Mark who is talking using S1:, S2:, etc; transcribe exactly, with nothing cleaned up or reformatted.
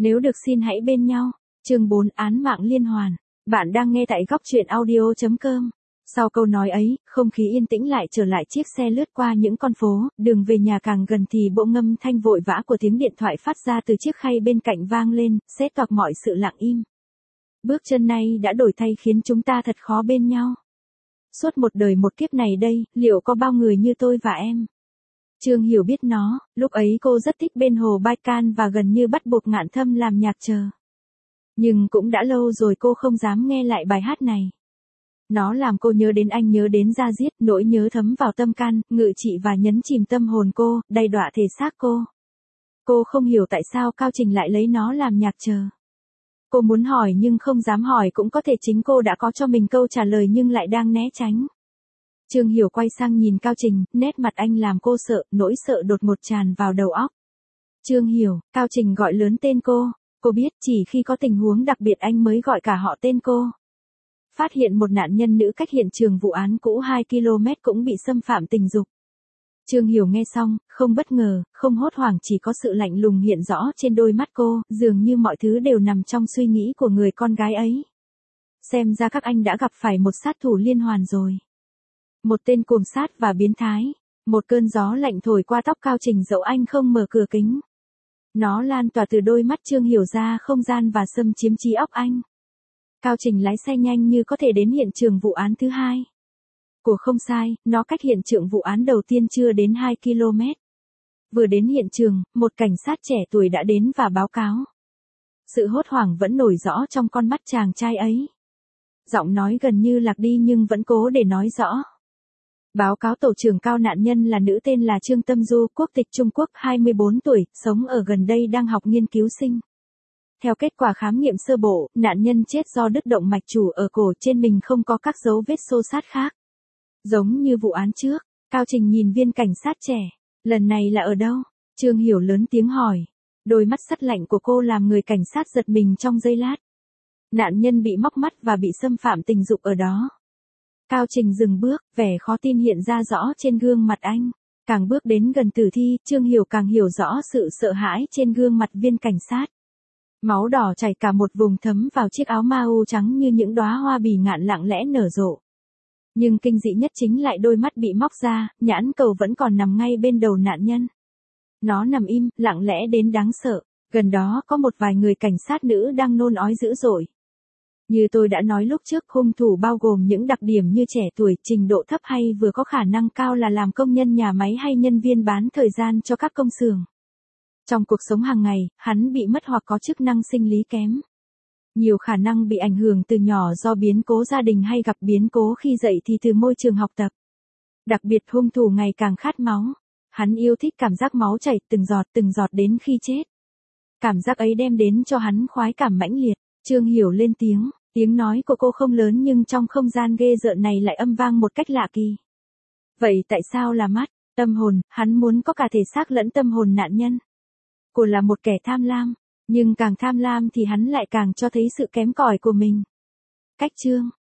S1: Nếu được xin hãy bên nhau. Chương bốn Án mạng liên hoàn. Bạn đang nghe tại góc truyện audio chấm com. Sau câu nói ấy, không khí yên tĩnh lại trở lại, chiếc xe lướt qua những con phố, đường về nhà càng gần thì bộ ngâm thanh vội vã của tiếng điện thoại phát ra từ chiếc khay bên cạnh vang lên, xé toạc mọi sự lặng im. Bước chân này đã đổi thay khiến chúng ta thật khó bên nhau. Suốt một đời một kiếp này đây, liệu có bao người như tôi và em? Trương Hiểu biết nó, lúc ấy cô rất thích bên hồ Baikal và gần như bắt buộc Ngạn Thâm làm nhạc chờ. Nhưng cũng đã lâu rồi cô không dám nghe lại bài hát này. Nó làm cô nhớ đến anh, nhớ đến da diết, nỗi nhớ thấm vào tâm can, ngự trị và nhấn chìm tâm hồn cô, đầy đọa thể xác cô. Cô không hiểu tại sao Cao Trình lại lấy nó làm nhạc chờ. Cô muốn hỏi nhưng không dám hỏi, cũng có thể chính cô đã có cho mình câu trả lời nhưng lại đang né tránh. Trương Hiểu quay sang nhìn Cao Trình, nét mặt anh làm cô sợ, nỗi sợ đột ngột tràn vào đầu óc. Trương Hiểu, Cao Trình gọi lớn tên cô. Cô biết chỉ khi có tình huống đặc biệt anh mới gọi cả họ tên cô. Phát hiện một nạn nhân nữ cách hiện trường vụ án cũ hai ki lô mét cũng bị xâm phạm tình dục. Trương Hiểu nghe xong, không bất ngờ, không hốt hoảng, chỉ có sự lạnh lùng hiện rõ trên đôi mắt cô, dường như mọi thứ đều nằm trong suy nghĩ của người con gái ấy. Xem ra các anh đã gặp phải một sát thủ liên hoàn rồi. Một tên cuồng sát và biến thái. Một cơn gió lạnh thổi qua tóc Cao Trình dẫu anh không mở cửa kính. Nó lan tỏa từ đôi mắt Trương Hiểu ra không gian và xâm chiếm trí óc anh. Cao Trình lái xe nhanh như có thể đến hiện trường vụ án thứ hai. Của không sai, nó cách hiện trường vụ án đầu tiên chưa đến hai ki lô mét. Vừa đến hiện trường, một cảnh sát trẻ tuổi đã đến và báo cáo. Sự hốt hoảng vẫn nổi rõ trong con mắt chàng trai ấy. Giọng nói gần như lạc đi nhưng vẫn cố để nói rõ. Báo cáo tổ trưởng Cao, nạn nhân là nữ tên là Trương Tâm Du, quốc tịch Trung Quốc, hai mươi bốn tuổi, sống ở gần đây, đang học nghiên cứu sinh. Theo kết quả khám nghiệm sơ bộ, nạn nhân chết do đứt động mạch chủ ở cổ, trên mình không có các dấu vết xô xát khác. Giống như vụ án trước. Cao Trình nhìn viên cảnh sát trẻ. Lần này là ở đâu? Trương Hiểu lớn tiếng hỏi. Đôi mắt sắt lạnh của cô làm người cảnh sát giật mình trong giây lát. Nạn nhân bị móc mắt và bị xâm phạm tình dục ở đó. Cao Trình dừng bước, vẻ khó tin hiện ra rõ trên gương mặt anh. Càng bước đến gần tử thi, Trương Hiểu càng hiểu rõ sự sợ hãi trên gương mặt viên cảnh sát. Máu đỏ chảy cả một vùng thấm vào chiếc áo mau trắng như những đóa hoa bỉ ngạn lặng lẽ nở rộ. Nhưng kinh dị nhất chính lại đôi mắt bị móc ra, nhãn cầu vẫn còn nằm ngay bên đầu nạn nhân. Nó nằm im, lặng lẽ đến đáng sợ. Gần đó có một vài người cảnh sát nữ đang nôn ói dữ dội. Như tôi đã nói lúc trước, hung thủ bao gồm những đặc điểm như trẻ tuổi, trình độ thấp hay vừa có khả năng cao là làm công nhân nhà máy hay nhân viên bán thời gian cho các công xưởng. Trong cuộc sống hàng ngày, hắn bị mất hoặc có chức năng sinh lý kém. Nhiều khả năng bị ảnh hưởng từ nhỏ do biến cố gia đình hay gặp biến cố khi dậy thì từ môi trường học tập. Đặc biệt hung thủ ngày càng khát máu. Hắn yêu thích cảm giác máu chảy từng giọt từng giọt đến khi chết. Cảm giác ấy đem đến cho hắn khoái cảm mãnh liệt. Trương Hiểu lên tiếng. Tiếng nói của cô không lớn nhưng trong không gian ghê rợn này lại âm vang một cách lạ kỳ. Vậy tại sao là mắt, tâm hồn? Hắn muốn có cả thể xác lẫn tâm hồn nạn nhân. Cô là một kẻ tham lam, nhưng càng tham lam thì hắn lại càng cho thấy sự kém cỏi của mình. Cách chương,